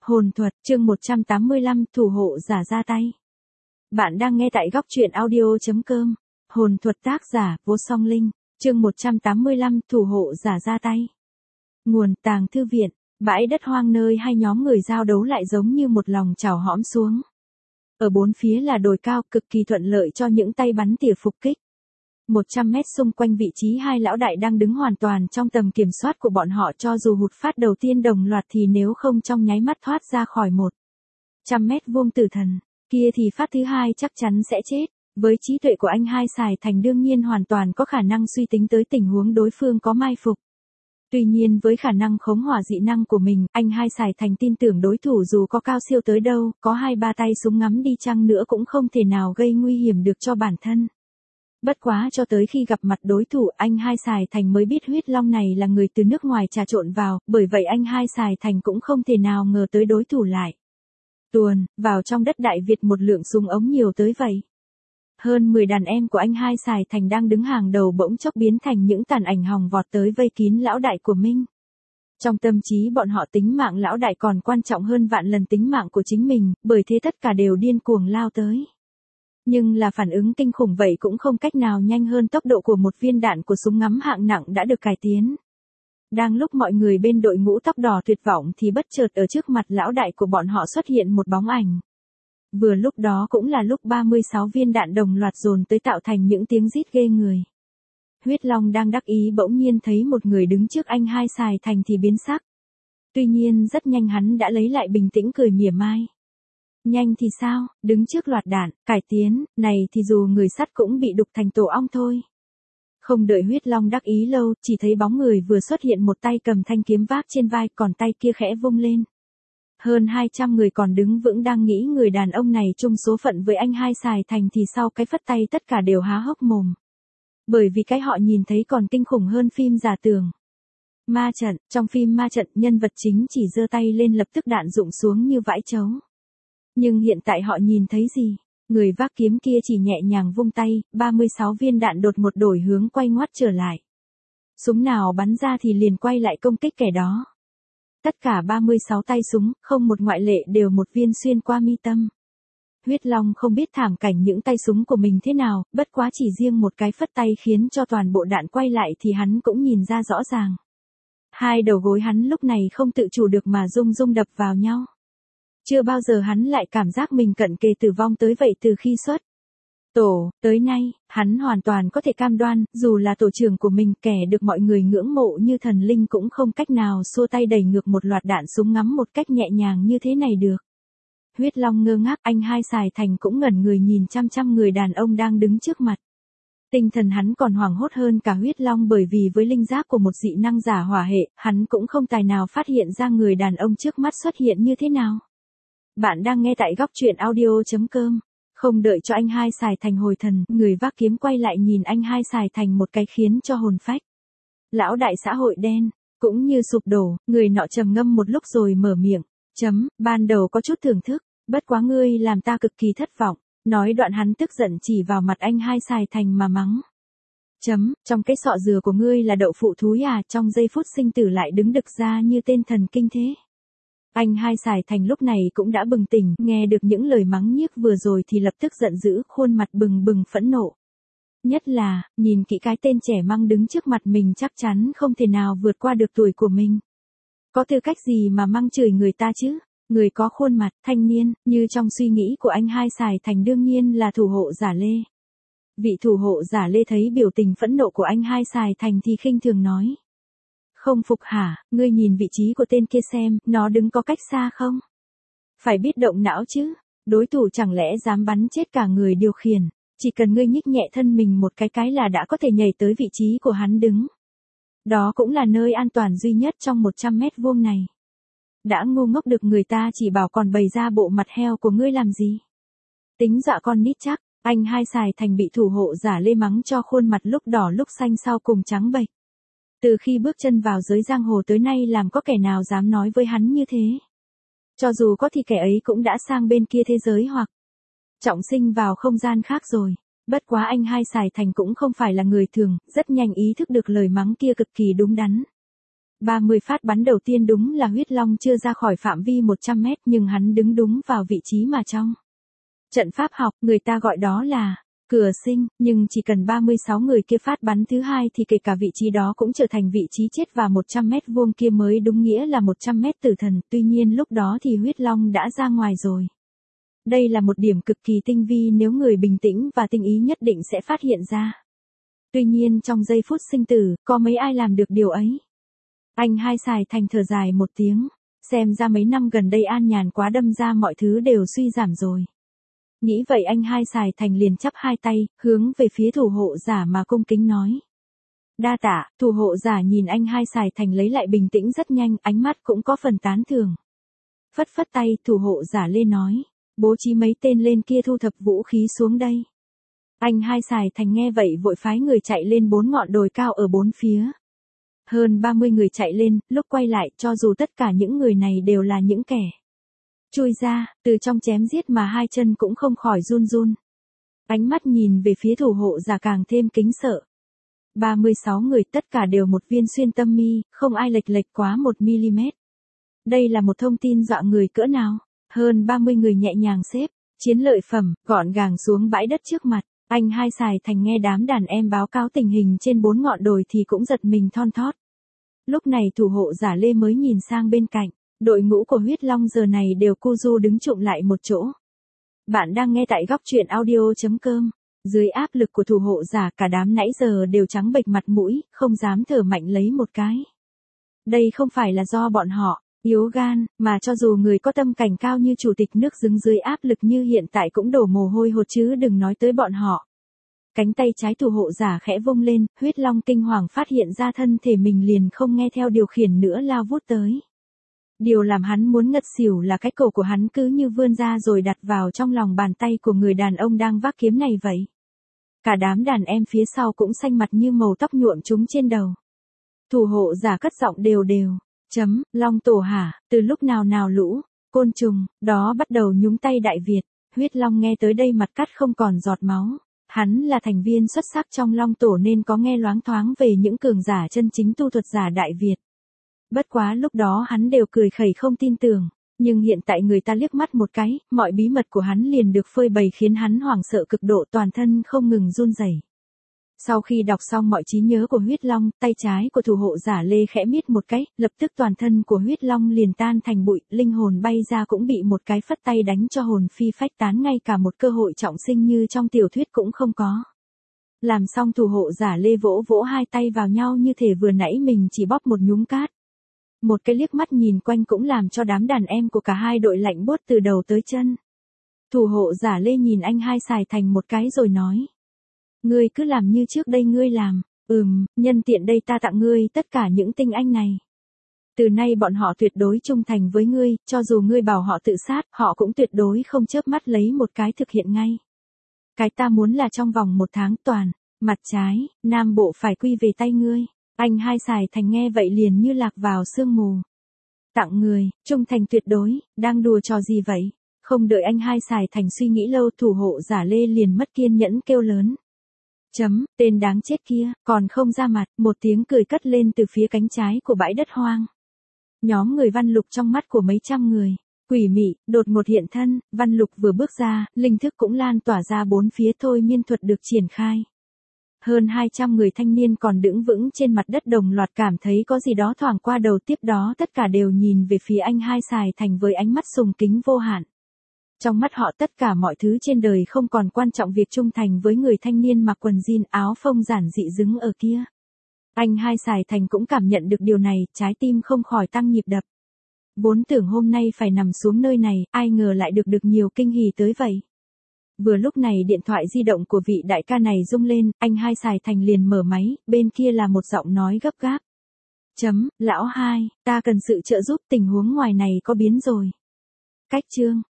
Hồn thuật, chương 185, thủ hộ giả ra tay. Bạn đang nghe tại góc truyện audio.com. Hồn thuật tác giả, Vô Song Linh, chương 185, thủ hộ giả ra tay. Nguồn, tàng thư viện, bãi đất hoang nơi hai nhóm người giao đấu lại giống như một lòng chảo hõm xuống. Ở bốn phía là đồi cao cực kỳ thuận lợi cho những tay bắn tỉa phục kích. 100 mét xung quanh vị trí hai lão đại đang đứng hoàn toàn trong tầm kiểm soát của bọn họ, cho dù hụt phát đầu tiên đồng loạt thì nếu không trong nháy mắt thoát ra khỏi 100 mét vuông tử thần, kia thì phát thứ hai chắc chắn sẽ chết. Với trí tuệ của anh Hai Sài Thành đương nhiên hoàn toàn có khả năng suy tính tới tình huống đối phương có mai phục. Tuy nhiên với khả năng khống hỏa dị năng của mình, anh Hai Sài Thành tin tưởng đối thủ dù có cao siêu tới đâu, có 2-3 tay súng ngắm đi chăng nữa cũng không thể nào gây nguy hiểm được cho bản thân. Bất quá cho tới khi gặp mặt đối thủ, anh Hai Sài Thành mới biết huyết long này là người từ nước ngoài trà trộn vào, bởi vậy anh Hai Sài Thành cũng không thể nào ngờ tới đối thủ lại tuồn vào trong đất Đại Việt một lượng súng ống nhiều tới vậy. Hơn 10 đàn em của anh Hai Sài Thành đang đứng hàng đầu bỗng chốc biến thành những tàn ảnh hòng vọt tới vây kín lão đại của Minh. Trong tâm trí bọn họ tính mạng lão đại còn quan trọng hơn vạn lần tính mạng của chính mình, bởi thế tất cả đều điên cuồng lao tới. Nhưng là phản ứng kinh khủng vậy cũng không cách nào nhanh hơn tốc độ của một viên đạn của súng ngắm hạng nặng đã được cải tiến. Đang lúc mọi người bên đội ngũ tóc đỏ tuyệt vọng thì bất chợt ở trước mặt lão đại của bọn họ xuất hiện một bóng ảnh. Vừa lúc đó cũng là lúc 36 viên đạn đồng loạt dồn tới tạo thành những tiếng rít ghê người. Huyết Long đang đắc ý bỗng nhiên thấy một người đứng trước anh Hai Sài Thành thì biến sắc. Tuy nhiên rất nhanh hắn đã lấy lại bình tĩnh cười mỉa mai. Nhanh thì sao, đứng trước loạt đạn, cải tiến, này thì dù người sắt cũng bị đục thành tổ ong thôi. Không đợi Huyết Long đắc ý lâu, chỉ thấy bóng người vừa xuất hiện một tay cầm thanh kiếm vác trên vai, còn tay kia khẽ vung lên. Hơn 200 người còn đứng vững đang nghĩ người đàn ông này chung số phận với anh Hai Sài Thành thì sau cái phất tay tất cả đều há hốc mồm. Bởi vì cái họ nhìn thấy còn kinh khủng hơn phim giả tưởng. Ma trận, trong phim ma trận nhân vật chính chỉ giơ tay lên lập tức đạn rụng xuống như vãi chấu. Nhưng hiện tại họ nhìn thấy gì? Người vác kiếm kia chỉ nhẹ nhàng vung tay, 36 viên đạn đột ngột đổi hướng quay ngoắt trở lại. Súng nào bắn ra thì liền quay lại công kích kẻ đó. Tất cả 36 tay súng, không một ngoại lệ đều một viên xuyên qua mi tâm. Huyết Long không biết thảm cảnh những tay súng của mình thế nào, bất quá chỉ riêng một cái phất tay khiến cho toàn bộ đạn quay lại thì hắn cũng nhìn ra rõ ràng. Hai đầu gối hắn lúc này không tự chủ được mà rung rung đập vào nhau. Chưa bao giờ hắn lại cảm giác mình cận kề tử vong tới vậy từ khi xuất tổ tới nay, hắn hoàn toàn có thể cam đoan, dù là tổ trưởng của mình, kẻ được mọi người ngưỡng mộ như thần linh cũng không cách nào xua tay đẩy ngược một loạt đạn súng ngắm một cách nhẹ nhàng như thế này được. Huyết Long ngơ ngác, anh Hai Sài Thành cũng ngẩn người nhìn chăm người đàn ông đang đứng trước mặt. Tinh thần hắn còn hoảng hốt hơn cả Huyết Long, bởi vì với linh giác của một dị năng giả hỏa hệ, hắn cũng không tài nào phát hiện ra người đàn ông trước mắt xuất hiện như thế nào. Bạn đang nghe tại góc truyện audio.com. Không đợi cho anh Hai Sài Thành hồi thần, người vác kiếm quay lại nhìn anh Hai Sài Thành một cái khiến cho hồn phách lão đại xã hội đen cũng như sụp đổ. Người nọ trầm ngâm một lúc rồi mở miệng. Ban đầu có chút thưởng thức, bất quá ngươi làm ta cực kỳ thất vọng. Nói đoạn hắn tức giận chỉ vào mặt anh Hai Sài Thành mà mắng. Trong cái sọ dừa của ngươi là đậu phụ thúi à? Trong giây phút sinh tử lại đứng đực ra như tên thần kinh thế. Anh Hai Sài Thành lúc này cũng đã bừng tỉnh, nghe được những lời mắng nhiếc vừa rồi thì lập tức giận dữ, khuôn mặt bừng bừng phẫn nộ. Nhất là, nhìn kỹ cái tên trẻ măng đứng trước mặt mình chắc chắn không thể nào vượt qua được tuổi của mình. Có tư cách gì mà măng chửi người ta chứ? Người có khuôn mặt, thanh niên, như trong suy nghĩ của anh Hai Sài Thành đương nhiên là thủ hộ giả Lê. Vị thủ hộ giả Lê thấy biểu tình phẫn nộ của anh Hai Sài Thành thì khinh thường nói. Không phục hả, ngươi nhìn vị trí của tên kia xem, nó đứng có cách xa không? Phải biết động não chứ, đối thủ chẳng lẽ dám bắn chết cả người điều khiển, chỉ cần ngươi nhích nhẹ thân mình một cái là đã có thể nhảy tới vị trí của hắn đứng. Đó cũng là nơi an toàn duy nhất trong 100 mét vuông này. Đã ngu ngốc được người ta chỉ bảo còn bày ra bộ mặt heo của ngươi làm gì? Tính dọa con nít chắc, anh Hai Sài Thành bị thủ hộ giả Lê mắng cho khuôn mặt lúc đỏ lúc xanh sau cùng trắng bệch. Từ khi bước chân vào giới giang hồ tới nay làm có kẻ nào dám nói với hắn như thế. Cho dù có thì kẻ ấy cũng đã sang bên kia thế giới hoặc trọng sinh vào không gian khác rồi. Bất quá anh Hai Sài Thành cũng không phải là người thường, rất nhanh ý thức được lời mắng kia cực kỳ đúng đắn. 30 phát bắn đầu tiên đúng là huyết long chưa ra khỏi phạm vi 100 mét nhưng hắn đứng đúng vào vị trí mà trong trận pháp học người ta gọi đó là cửa sinh, nhưng chỉ cần 36 người kia phát bắn thứ hai thì kể cả vị trí đó cũng trở thành vị trí chết và 100 mét vuông kia mới đúng nghĩa là 100 mét tử thần, tuy nhiên lúc đó thì huyết long đã ra ngoài rồi. Đây là một điểm cực kỳ tinh vi nếu người bình tĩnh và tinh ý nhất định sẽ phát hiện ra. Tuy nhiên trong giây phút sinh tử, có mấy ai làm được điều ấy? Anh Hai Sài Thành thở dài một tiếng, xem ra mấy năm gần đây an nhàn quá đâm ra mọi thứ đều suy giảm rồi. Nghĩ vậy anh Hai Sài Thành liền chắp hai tay, hướng về phía thủ hộ giả mà cung kính nói. Đa tạ, thủ hộ giả nhìn anh Hai Sài Thành lấy lại bình tĩnh rất nhanh, ánh mắt cũng có phần tán thưởng. Phất phất tay, thủ hộ giả Lê nói, bố trí mấy tên lên kia thu thập vũ khí xuống đây. Anh Hai Sài Thành nghe vậy vội phái người chạy lên 4 ngọn đồi cao ở bốn phía. Hơn 30 người chạy lên, lúc quay lại cho dù tất cả những người này đều là những kẻ chui ra, từ trong chém giết mà hai chân cũng không khỏi run run. Ánh mắt nhìn về phía thủ hộ giả càng thêm kính sợ. 36 người tất cả đều một viên xuyên tâm mi, không ai lệch lệch quá 1mm. Đây là một thông tin dọa người cỡ nào. Hơn 30 người nhẹ nhàng xếp chiến lợi phẩm, gọn gàng xuống bãi đất trước mặt. Anh Hai Sài Thành nghe đám đàn em báo cáo tình hình trên 4 ngọn đồi thì cũng giật mình thon thót. Lúc này thủ hộ giả Lê mới nhìn sang bên cạnh. Đội ngũ của huyết long giờ này đều cu du đứng chụm lại một chỗ. Bạn đang nghe tại góc truyện audio.com. Dưới áp lực của thủ hộ giả cả đám nãy giờ đều trắng bệch mặt mũi, không dám thở mạnh lấy một cái. Đây không phải là do bọn họ yếu gan, mà cho dù người có tâm cảnh cao như chủ tịch nước đứng dưới áp lực như hiện tại cũng đổ mồ hôi hột chứ đừng nói tới bọn họ. Cánh tay trái thủ hộ giả khẽ vung lên, huyết long kinh hoàng phát hiện ra thân thể mình liền không nghe theo điều khiển nữa lao vút tới. Điều làm hắn muốn ngất xỉu là cái cổ của hắn cứ như vươn ra rồi đặt vào trong lòng bàn tay của người đàn ông đang vác kiếm này vậy. Cả đám đàn em phía sau cũng xanh mặt như màu tóc nhuộm chúng trên đầu. Thủ hộ giả cất giọng đều đều. Long tổ hả, từ lúc nào lũ côn trùng đó bắt đầu nhúng tay Đại Việt. Huyết long nghe tới đây mặt cắt không còn giọt máu. Hắn là thành viên xuất sắc trong Long tổ nên có nghe loáng thoáng về những cường giả chân chính tu thuật giả Đại Việt. Bất quá lúc đó hắn đều cười khẩy không tin tưởng, nhưng hiện tại người ta liếc mắt một cái, mọi bí mật của hắn liền được phơi bày khiến hắn hoảng sợ cực độ, toàn thân không ngừng run rẩy. Sau khi đọc xong mọi trí nhớ của huyết long, tay trái của thủ hộ giả Lê khẽ miết một cái, lập tức toàn thân của huyết long liền tan thành bụi, linh hồn bay ra cũng bị một cái phất tay đánh cho hồn phi phách tán, ngay cả một cơ hội trọng sinh như trong tiểu thuyết cũng không có. Làm xong thủ hộ giả Lê vỗ vỗ hai tay vào nhau như thể vừa nãy mình chỉ bóp một nhúm cát. Một cái liếc mắt nhìn quanh cũng làm cho đám đàn em của cả hai đội lạnh buốt từ đầu tới chân. Thủ hộ giả Lê nhìn anh Hai Sài Thành một cái rồi nói. Ngươi cứ làm như trước đây ngươi làm, nhân tiện đây ta tặng ngươi tất cả những tinh anh này. Từ nay bọn họ tuyệt đối trung thành với ngươi, cho dù ngươi bảo họ tự sát, họ cũng tuyệt đối không chớp mắt lấy một cái thực hiện ngay. Cái ta muốn là trong vòng 1 tháng toàn, mặt trái, Nam Bộ phải quy về tay ngươi. Anh Hai Sài Thành nghe vậy liền như lạc vào sương mù. Tặng người, trung thành tuyệt đối, đang đùa trò gì vậy? Không đợi anh Hai Sài Thành suy nghĩ lâu, thủ hộ giả Lê liền mất kiên nhẫn kêu lớn. Tên đáng chết kia, còn không ra mặt, một tiếng cười cất lên từ phía cánh trái của bãi đất hoang. Nhóm người Văn Lục trong mắt của mấy trăm người, quỷ mị, đột ngột hiện thân, Văn Lục vừa bước ra, linh thức cũng lan tỏa ra bốn phía, thôi miên thuật được triển khai. Hơn 200 người thanh niên còn đứng vững trên mặt đất đồng loạt cảm thấy có gì đó thoảng qua đầu, tiếp đó tất cả đều nhìn về phía anh Hai Sài Thành với ánh mắt sùng kính vô hạn. Trong mắt họ tất cả mọi thứ trên đời không còn quan trọng, việc trung thành với người thanh niên mặc quần jean áo phông giản dị đứng ở kia. Anh Hai Sài Thành cũng cảm nhận được điều này, trái tim không khỏi tăng nhịp đập. Vốn tưởng hôm nay phải nằm xuống nơi này, ai ngờ lại được nhiều kinh hỉ tới vậy. Vừa lúc này điện thoại di động của vị đại ca này rung lên, anh Hai Sài Thành liền mở máy, bên kia là một giọng nói gấp gáp. Lão Hai, ta cần sự trợ giúp, tình huống ngoài này có biến rồi. Cách chương